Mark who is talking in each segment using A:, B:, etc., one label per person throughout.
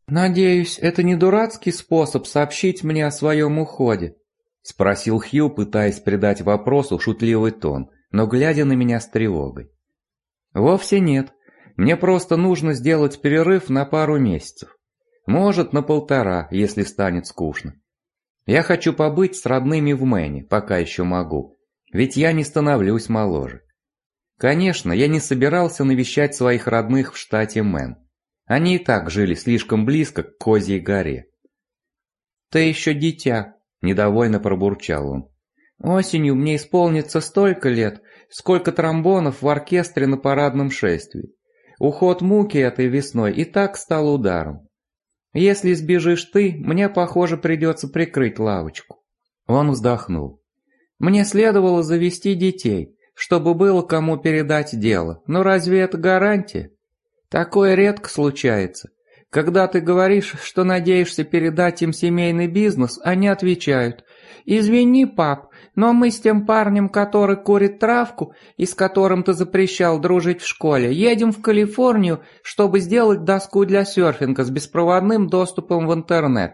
A: «Надеюсь, это не дурацкий способ сообщить мне о своем уходе?» — спросил Хью, пытаясь придать вопросу шутливый тон, но глядя на меня с тревогой. «Вовсе нет. Мне просто нужно сделать перерыв на пару месяцев. Может, на 1,5, если станет скучно. Я хочу побыть с родными в Мэне, пока еще могу, ведь я не становлюсь моложе. Конечно, я не собирался навещать своих родных в штате Мэн. Они и так жили слишком близко к Козьей горе». «Ты еще дитя», — недовольно пробурчал он. «Осенью мне исполнится столько лет, сколько тромбонов в оркестре на парадном шествии. Уход Муки этой весной и так стал ударом. Если сбежишь ты, мне, похоже, придется прикрыть лавочку». Он вздохнул. «Мне следовало завести детей, чтобы было кому передать дело, но разве это гарантия? Такое редко случается. Когда ты говоришь, что надеешься передать им семейный бизнес, они отвечают: «Извини, пап, но мы с тем парнем, который курит травку и с которым ты запрещал дружить в школе, едем в Калифорнию, чтобы сделать доску для серфинга с беспроводным доступом в интернет».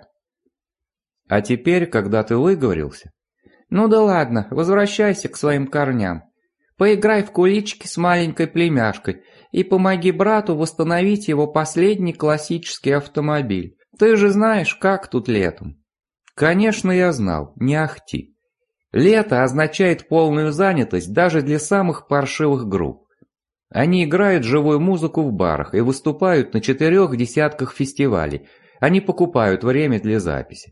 A: А теперь, когда ты выговорился... Ну да ладно, возвращайся к своим корням. Поиграй в куличики с маленькой племяшкой и помоги брату восстановить его последний классический автомобиль. Ты же знаешь, как тут летом. Конечно, я знал, не ахти. Лето означает полную занятость даже для самых паршивых групп. Они играют живую музыку в барах и выступают на 4 десятках фестивалей. Они покупают время для записи.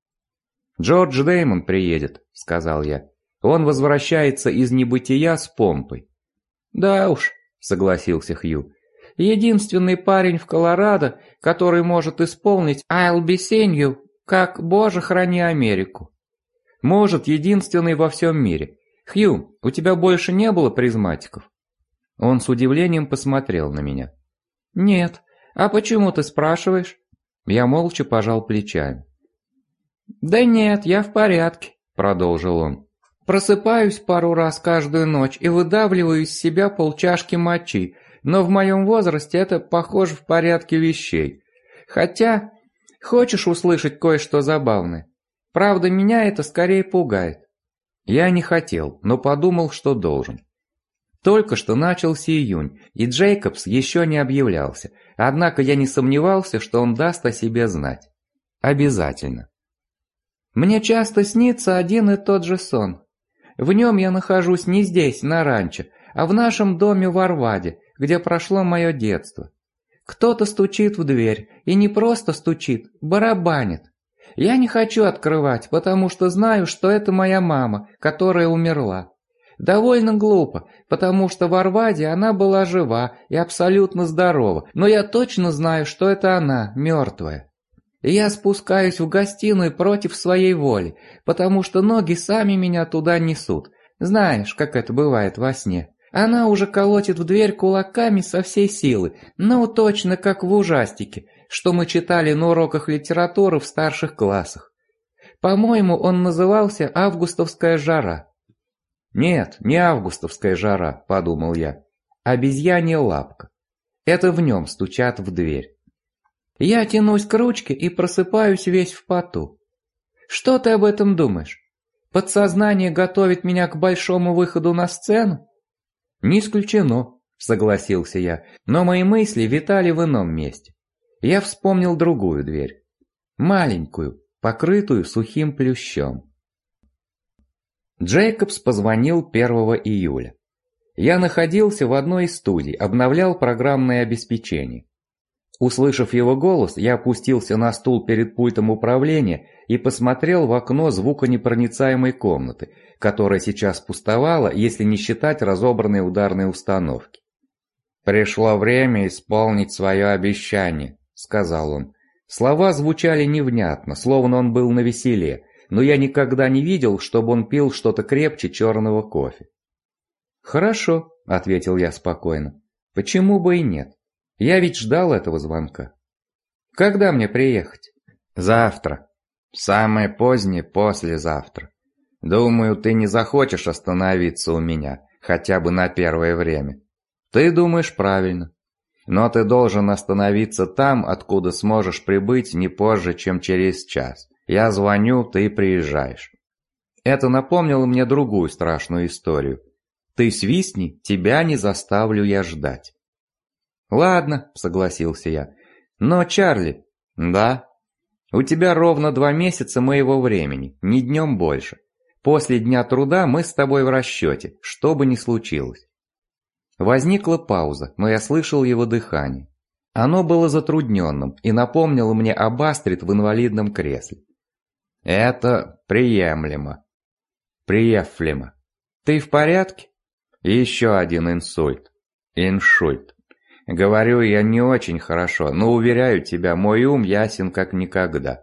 A: «Джордж Дэймон приедет», — сказал я. «Он возвращается из небытия с помпой». «Да уж», — согласился Хью. «Единственный парень в Колорадо, который может исполнить «I'll be seeing you», как «Боже, храни Америку». Может, единственный во всем мире. Хью, у тебя больше не было призматиков?» Он с удивлением посмотрел на меня. «Нет. А почему ты спрашиваешь?» Я молча пожал плечами. «Да нет, я в порядке», — продолжил он. «Просыпаюсь пару раз каждую ночь и выдавливаю из себя полчашки мочи, но в моем возрасте это, похоже, в порядке вещей. Хотя, хочешь услышать кое-что забавное? Правда, меня это скорее пугает». Я не хотел, но подумал, что должен. Только что начался июнь, и Джейкобс еще не объявлялся, однако я не сомневался, что он даст о себе знать. Обязательно. Мне часто снится один и тот же сон. В нем я нахожусь не здесь, на ранчо, а в нашем доме в Арваде, где прошло мое детство. Кто-то стучит в дверь, и не просто стучит, барабанит. Я не хочу открывать, потому что знаю, что это моя мама, которая умерла. Довольно глупо, потому что в Арваде она была жива и абсолютно здорова, но я точно знаю, что это она, мертвая. Я спускаюсь в гостиную против своей воли, потому что ноги сами меня туда несут. Знаешь, как это бывает во сне. Она уже колотит в дверь кулаками со всей силы, ну точно как в ужастике, что мы читали на уроках литературы в старших классах. По-моему, он назывался «Августовская жара». «Нет, не августовская жара», — подумал я. «Обезьянья лапка». Это в нем стучат в дверь. Я тянусь к ручке и просыпаюсь весь в поту. Что ты об этом думаешь? Подсознание готовит меня к большому выходу на сцену? Не исключено, согласился я, но мои мысли витали в ином месте. Я вспомнил другую дверь. Маленькую, покрытую сухим плющом. Джейкобс позвонил 1 июля. Я находился в одной из студий, обновлял программное обеспечение. Услышав его голос, я опустился на стул перед пультом управления и посмотрел в окно звуконепроницаемой комнаты, которая сейчас пустовала, если не считать разобранной ударной установки. «Пришло время исполнить свое обещание», — сказал он. Слова звучали невнятно, словно он был навеселе, но я никогда не видел, чтобы он пил что-то крепче черного кофе. «Хорошо», — ответил я спокойно. «Почему бы и нет? Я ведь ждал этого звонка. Когда мне приехать?» «Завтра. Самое позднее послезавтра. Думаю, ты не захочешь остановиться у меня, хотя бы на первое время». «Ты думаешь правильно. Но ты должен остановиться там, откуда сможешь прибыть не позже, чем через час. Я звоню, ты приезжаешь». Это напомнило мне другую страшную историю. «Ты свистни, тебя не заставлю я ждать». «Ладно», — согласился я. «Но, Чарли...» «Да?» «У тебя ровно 2 месяца моего времени, ни днем больше. После дня труда мы с тобой в расчете, что бы ни случилось». Возникла пауза, но я слышал его дыхание. Оно было затрудненным и напомнило мне об Астрид в инвалидном кресле. «Это приемлемо. Приемлемо. Ты в порядке?» «Еще один инсульт. Иншульт. Говорю я не очень хорошо, но уверяю тебя, мой ум ясен как никогда».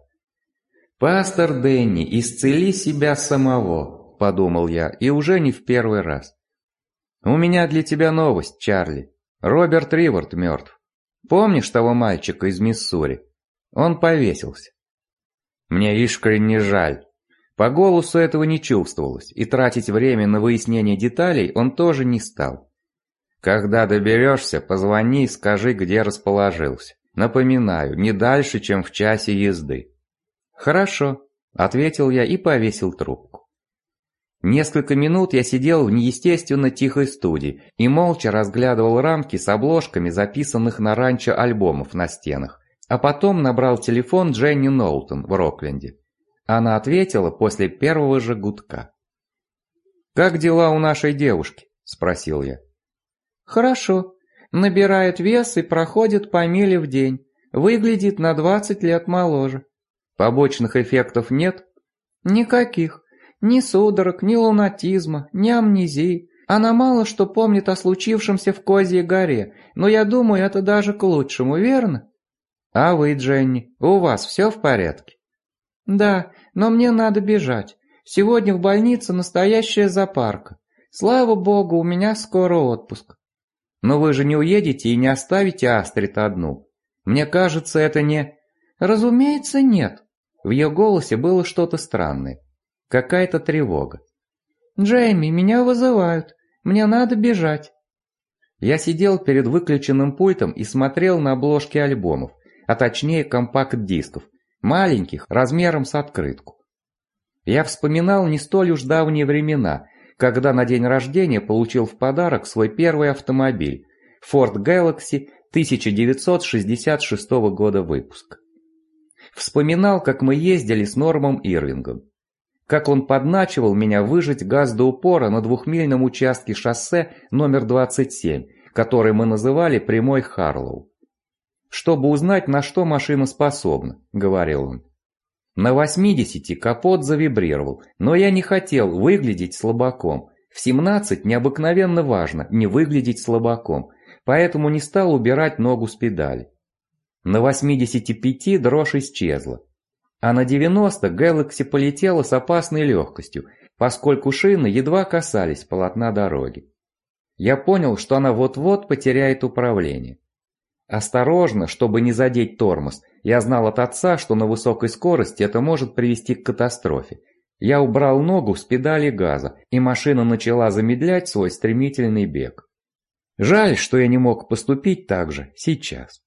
A: «Пастор Дэнни, исцели себя самого», — подумал я, и уже не в первый раз. «У меня для тебя новость, Чарли. Роберт Ривард мертв. Помнишь того мальчика из Миссури? Он повесился». Мне искренне жаль. По голосу этого не чувствовалось, и тратить время на выяснение деталей он тоже не стал. «Когда доберешься, позвони и скажи, где расположился. Напоминаю, не дальше, чем в часе езды». «Хорошо», — ответил я и повесил трубку. Несколько минут я сидел в неестественно тихой студии и молча разглядывал рамки с обложками записанных на ранчо альбомов на стенах, а потом набрал телефон Дженни Ноултон в Рокленде. Она ответила после первого же гудка. «Как дела у нашей девушки?» – спросил я. «Хорошо. Набирает вес и проходит по миле в день. Выглядит на 20 лет моложе». «Побочных эффектов нет?» «Никаких. Ни судорог, ни лунатизма, ни амнезии. Она мало что помнит о случившемся в Козьей горе, но я думаю, это даже к лучшему, верно?» «А вы, Дженни, у вас все в порядке?» «Да, но мне надо бежать. Сегодня в больнице настоящая запарка. Слава богу, у меня скоро отпуск». «Но вы же не уедете и не оставите Астрид одну. Мне кажется, это не...» «Разумеется, нет». В ее голосе было что-то странное. Какая-то тревога. «Джейми, меня вызывают. Мне надо бежать». Я сидел перед выключенным пультом и смотрел на обложки альбомов, а точнее компакт-дисков, маленьких, размером с открытку. Я вспоминал не столь уж давние времена, когда на день рождения получил в подарок свой первый автомобиль Ford Galaxy 1966 года выпуска. Вспоминал, как мы ездили с Нормом Ирвингом, как он подначивал меня выжать газ до упора на 2-мильном участке шоссе номер 27, который мы называли прямой Харлоу. «Чтобы узнать, на что машина способна», — говорил он. На 80 капот завибрировал, но я не хотел выглядеть слабаком. В 17 необыкновенно важно не выглядеть слабаком, поэтому не стал убирать ногу с педали. На 85 дрожь исчезла, а на 90 Galaxy полетела с опасной легкостью, поскольку шины едва касались полотна дороги. Я понял, что она вот-вот потеряет управление. Осторожно, чтобы не задеть тормоз, я знал от отца, что на высокой скорости это может привести к катастрофе. Я убрал ногу с педали газа, и машина начала замедлять свой стремительный бег. Жаль, что я не мог поступить так же сейчас.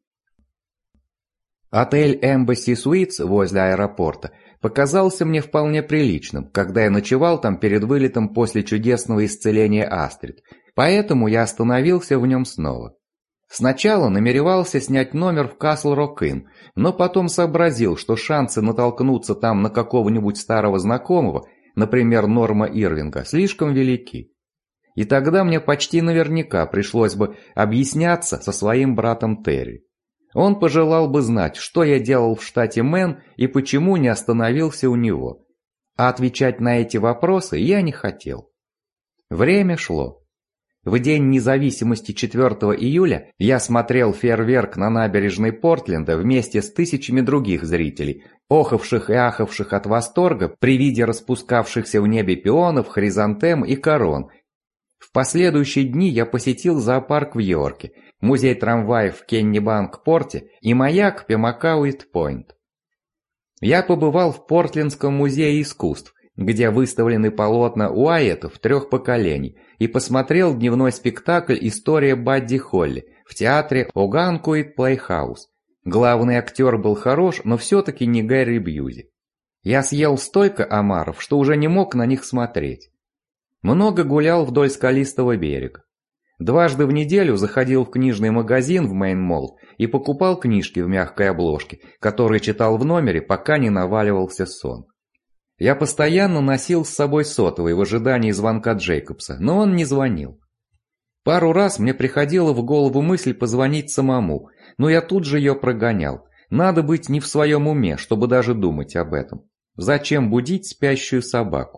A: Отель Embassy Suites возле аэропорта показался мне вполне приличным, когда я ночевал там перед вылетом после чудесного исцеления Астрид, поэтому я остановился в нем снова. Сначала намеревался снять номер в Castle Rock Inn, но потом сообразил, что шансы натолкнуться там на какого-нибудь старого знакомого, например, Норма Ирвинга, слишком велики. И тогда мне почти наверняка пришлось бы объясняться со своим братом Терри. Он пожелал бы знать, что я делал в штате Мэн и почему не остановился у него. А отвечать на эти вопросы я не хотел. Время шло. В день независимости 4 июля я смотрел фейерверк на набережной Портленда вместе с тысячами других зрителей, охавших и ахавших от восторга при виде распускавшихся в небе пионов, хризантем и корон. В последующие дни я посетил зоопарк в Йорке, музей трамваев в Кеннебанк-порте и маяк Пемакауит-Пойнт. Я побывал в Портлендском музее искусств где выставлены полотна Уайеттов 3 поколений, и посмотрел дневной спектакль «История Бадди Холли» в театре Оганкуит Плейхаус. Главный актер был хорош, но все-таки не Гэри Бьюзи. Я съел столько омаров, что уже не мог на них смотреть. Много гулял вдоль скалистого берега. Дважды в неделю заходил в книжный магазин в Мейн-Молл и покупал книжки в мягкой обложке, которые читал в номере, пока не наваливался сон. Я постоянно носил с собой сотовый в ожидании звонка Джейкобса, но он не звонил. Пару раз мне приходила в голову мысль позвонить самому, но я тут же ее прогонял. Надо быть не в своем уме, чтобы даже думать об этом. Зачем будить спящую собаку?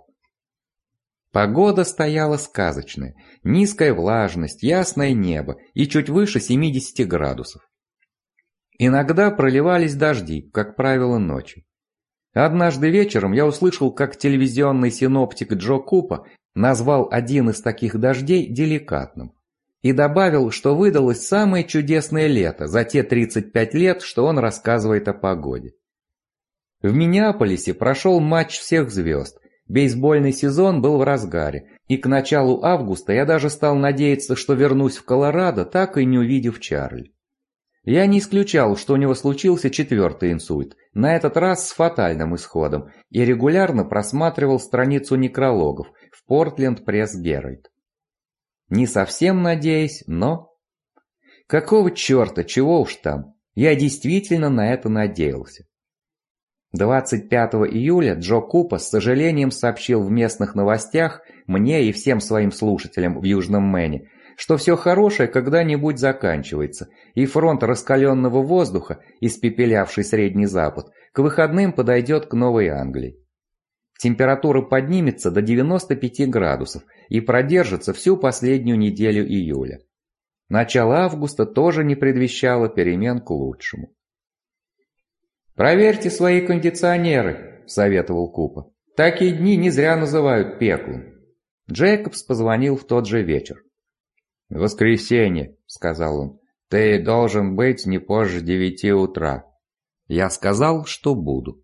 A: Погода стояла сказочная. Низкая влажность, ясное небо и чуть выше 70 градусов. Иногда проливались дожди, как правило, ночью. Однажды вечером я услышал, как телевизионный синоптик Джо Купа назвал один из таких дождей деликатным и добавил, что выдалось самое чудесное лето за те 35 лет, что он рассказывает о погоде. В Миннеаполисе прошел матч всех звезд, бейсбольный сезон был в разгаре, и к началу августа я даже стал надеяться, что вернусь в Колорадо, так и не увидев Чарли. Я не исключал, что у него случился 4-й инсульт, на этот раз с фатальным исходом, и регулярно просматривал страницу некрологов в Portland Press Herald. Не совсем надеясь, но... Какого черта, чего уж там, я действительно на это надеялся. 25 июля Джо Купа с сожалением сообщил в местных новостях мне и всем своим слушателям в Южном Мэне, что все хорошее когда-нибудь заканчивается, и фронт раскаленного воздуха, испепелявший Средний Запад, к выходным подойдет к Новой Англии. Температура поднимется до 95 градусов и продержится всю последнюю неделю июля. Начало августа тоже не предвещало перемен к лучшему. «Проверьте свои кондиционеры», — советовал Купа. «Такие дни не зря называют пеклом». Джейкобс позвонил в тот же вечер. «Воскресенье», — сказал он. «Ты должен быть не позже 9 утра». Я сказал, что буду.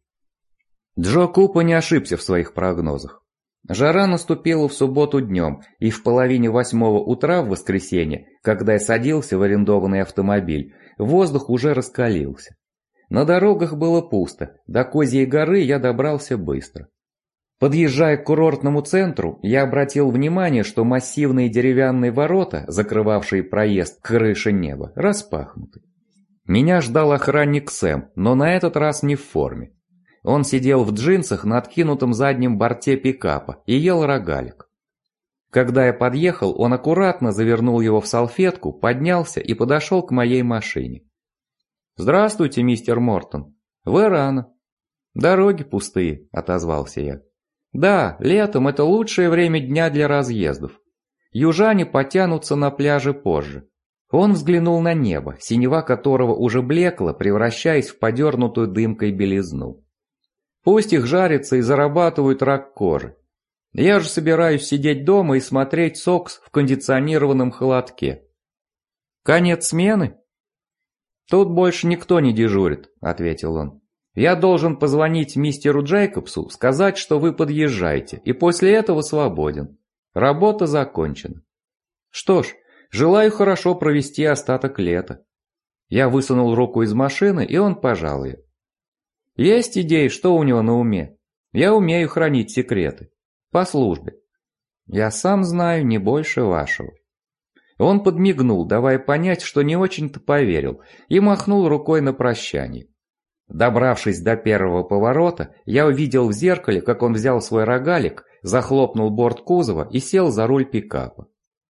A: Джо Купа не ошибся в своих прогнозах. Жара наступила в субботу днем, и в половине 8 утра в воскресенье, когда я садился в арендованный автомобиль, воздух уже раскалился. На дорогах было пусто, до Козьей горы я добрался быстро. Подъезжая к курортному центру, я обратил внимание, что массивные деревянные ворота, закрывавшие проезд к крыше неба, распахнуты. Меня ждал охранник Сэм, но на этот раз не в форме. Он сидел в джинсах на откинутом заднем борте пикапа и ел рогалик. Когда я подъехал, он аккуратно завернул его в салфетку, поднялся и подошел к моей машине. «Здравствуйте, мистер Мортон. Вы рано». «Дороги пустые», — отозвался я. «Да, летом это лучшее время дня для разъездов. Южане потянутся на пляже позже». Он взглянул на небо, синева которого уже блекла, превращаясь в подернутую дымкой белизну. «Пусть их жарятся и зарабатывают рак кожи. Я же собираюсь сидеть дома и смотреть сокс в кондиционированном холодке». «Конец смены?» «Тут больше никто не дежурит», — ответил он. «Я должен позвонить мистеру Джейкобсу, сказать, что вы подъезжаете, и после этого свободен. Работа закончена». «Что ж, желаю хорошо провести остаток лета». Я высунул руку из машины, и он пожал ее. «Есть идеи, что у него на уме? Я умею хранить секреты. По службе. Я сам знаю не больше вашего». Он подмигнул, давая понять, что не очень-то поверил, и махнул рукой на прощание. Добравшись до первого поворота, я увидел в зеркале, как он взял свой рогалик, захлопнул борт кузова и сел за руль пикапа.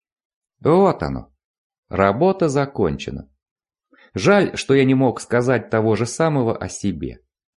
A: Вот оно. Работа закончена. Жаль, что я не мог сказать того же самого о себе.